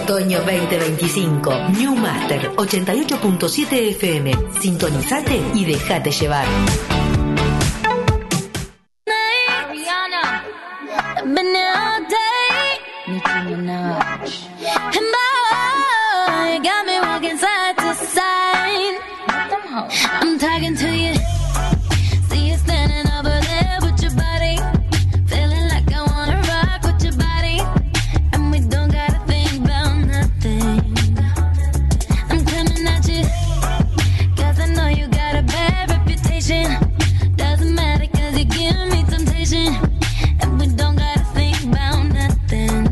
Otoño 2025. New Master 88.7 FM. Sintonizate y dejate llevar. I'm talking to you. See you standing over there with your body, feeling like I wanna rock with your body, and we don't gotta think about nothing. I'm coming at you, cause I know you got a bad reputation. Doesn't matter cause you give me temptation, and we don't gotta think about nothing.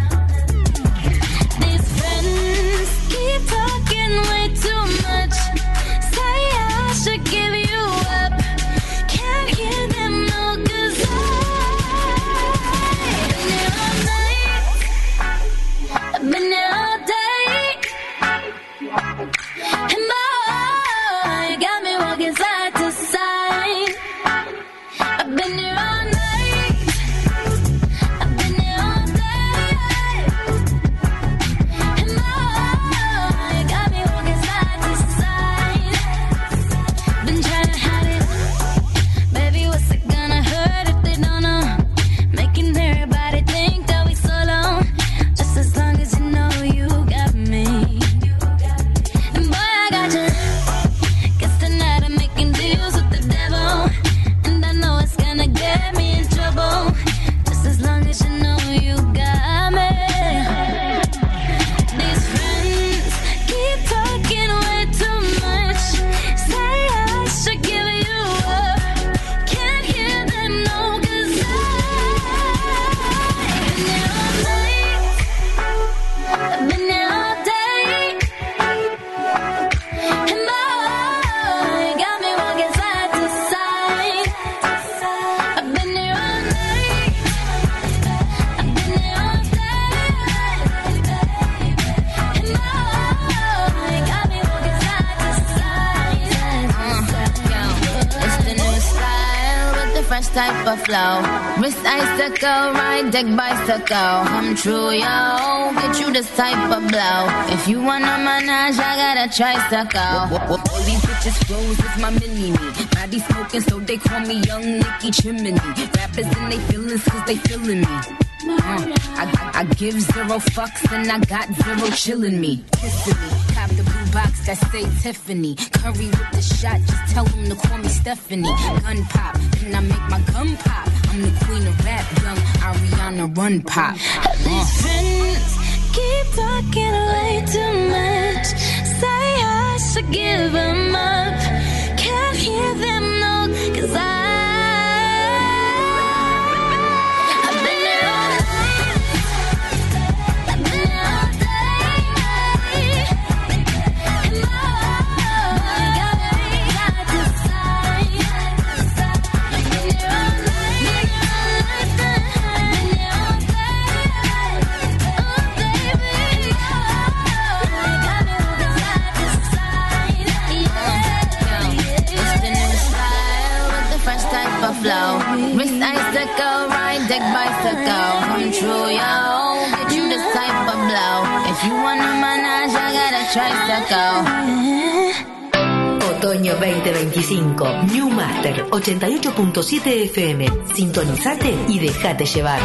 These friends keep talking way too much. Should give you up. Can't hear them no, cause I've been here all day, and boy, you got me walking side to side. I've been here all night, I've been here all day, and boy, you got me walking side to side. Been trying to hide it, baby, what's it gonna hurt if they don't know? Making everybody think that we solo, just as long as you know you got me. And boy, I got you. Guess tonight I'm making deals with the devil, and I know it's gonna get me in trouble, just as long as you know you got me. These friends keep talking way too much. Say I should give you up. Can't hear them no, cause I've been here all day, and boy, got me walking side to side. I've been here all night, I've been here all day, and boy, got me walking side to side. It's the new style with the fresh type of flow. Wrist icicle, ride deck bicycle. Come true, yo. Get you this type of blow. If you wanna manage, I got a tricycle. All these bitches flows is my mini-me. Body smoking, so they call me Young Nicky Chimney. Rappers in they feelings, cause they feeling me. I give zero fucks and I got zero chillin' me. Kissing me, cop the blue box that say Tiffany. Curry with the shot, just tell them to call me Stephanie. Gun pop, and I make my gun pop. I'm the queen of rap, young Ariana Run Pop. These friends keep talking way too much. Say I should give them up. Can't hear them no, cause I've been here all night, I've been here all day, and boy, got me side to side. I've been here all night, I've been here all day, oh baby, got me walking side to side. It's the new style with the fresh type of flow. Wrist icicle, ride deck bicycle. Come true, yo. Get you this type of blow. If you wanna manage, I got a tricycle. Otoño 2025. New Master 88.7 FM. Sintonizate y dejate llevar.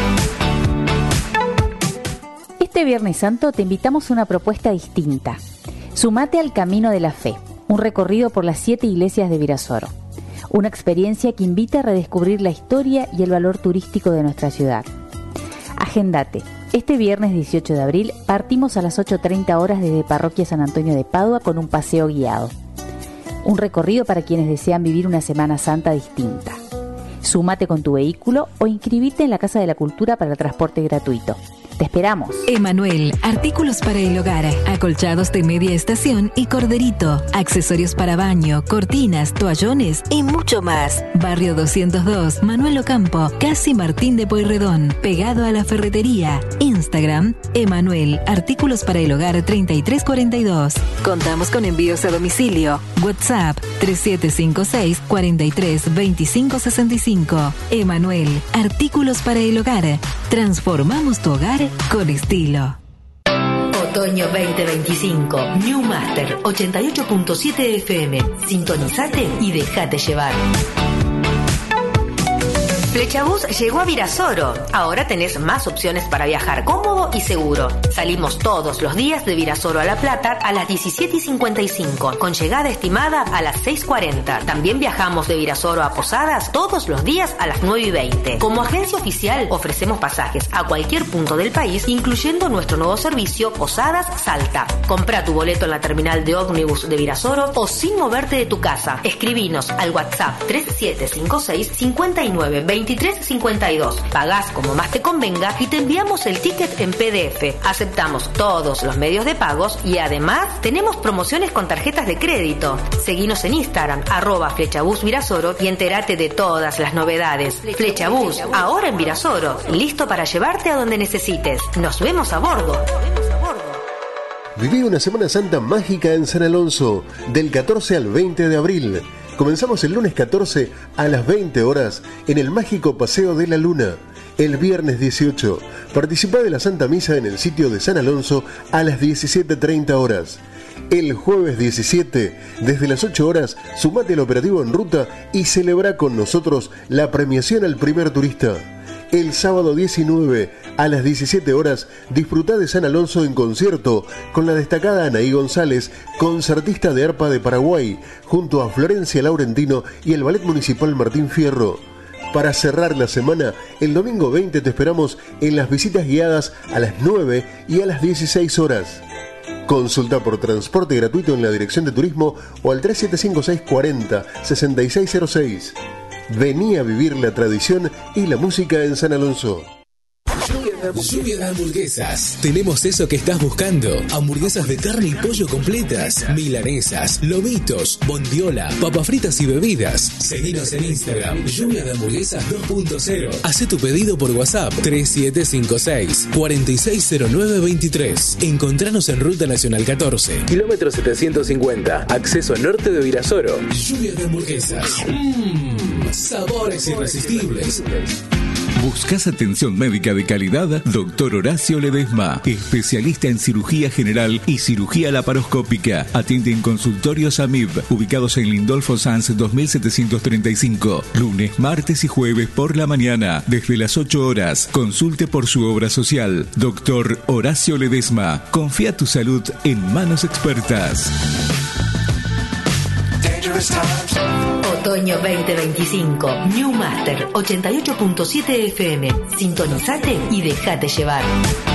Este Viernes Santo te invitamos a una propuesta distinta. Sumate al Camino de la Fe, un recorrido por las 7 iglesias de Virasoro. Una experiencia que invita a redescubrir la historia y el valor turístico de nuestra ciudad. Agéndate. Este viernes 18 de abril partimos a las 8:30 horas desde Parroquia San Antonio de Padua con un paseo guiado. Un recorrido para quienes desean vivir una Semana Santa distinta. Súmate con tu vehículo o inscribite en la Casa de la Cultura para el transporte gratuito. Te esperamos. Emanuel, artículos para el hogar, acolchados de media estación y corderito, accesorios para baño, cortinas, toallones y mucho más. Barrio 202, Manuel Ocampo, casi Martín de Pueyrredón, pegado a la ferretería. Instagram, Emanuel, artículos para el hogar 3342. Contamos con envíos a domicilio. WhatsApp 3756 43 25 65. Emanuel, artículos para el hogar. Transformamos tu hogar con estilo. Otoño 2025. New Master 88.7 FM. Sintonizate y dejate llevar. Flechabús llegó a Virasoro. Ahora tenés más opciones para viajar cómodo y seguro. Salimos todos los días de Virasoro a La Plata a las 17:55, con llegada estimada a las 6:40. También viajamos de Virasoro a Posadas todos los días a las 9:20. Como agencia oficial ofrecemos pasajes a cualquier punto del país, incluyendo nuestro nuevo servicio Posadas Salta. Comprá tu boleto en la terminal de ómnibus de Virasoro o sin moverte de tu casa. Escribinos al WhatsApp 3756 59 2352. Pagás como más te convenga y te enviamos el ticket en PDF. Aceptamos todos los medios de pagos y además tenemos promociones con tarjetas de crédito. Seguinos en Instagram @Flechabús Virasoro y entérate de todas las novedades. Flechabús, ahora en Virasoro, listo para llevarte a donde necesites. Nos vemos a bordo. Viví una Semana Santa mágica en San Alonso, del 14 al 20 de abril. Comenzamos el lunes 14 a las 20 horas en el mágico Paseo de la Luna. El viernes 18, participá de la Santa Misa en el sitio de San Alonso a las 17:30 horas. El jueves 17, desde las 8 horas, sumate al operativo en ruta y celebra con nosotros la premiación al primer turista. El sábado 19, a las 17 horas, disfrutá de San Alonso en concierto con la destacada Anaí González, concertista de arpa de Paraguay, junto a Florencia Laurentino y el Ballet Municipal Martín Fierro. Para cerrar la semana, el domingo 20 te esperamos en las visitas guiadas a las 9 y a las 16 horas. Consulta por transporte gratuito en la Dirección de Turismo o al 375640-6606. Vení a vivir la tradición y la música en San Alonso. Lluvia de hamburguesas. Tenemos eso que estás buscando. Hamburguesas de carne y pollo completas, milanesas, lomitos, bondiola, papas fritas y bebidas. Seguinos en Instagram, Lluvia de Hamburguesas 2.0. Hacé tu pedido por WhatsApp 3756 460923. Encontranos en Ruta Nacional 14, kilómetro 750, acceso norte de Virasoro. Lluvia de Hamburguesas. Sabores irresistibles. ¿Buscas atención médica de calidad? Doctor Horacio Ledesma, especialista en cirugía general y cirugía laparoscópica. Atiende en consultorios AMIB, ubicados en Lindolfo Sanz 2735. Lunes, martes y jueves por la mañana, desde las 8 horas. Consulte por su obra social. Doctor Horacio Ledesma. Confía tu salud en manos expertas. Otoño 2025. New Master 88.7 FM. Sintonizate y dejate llevar.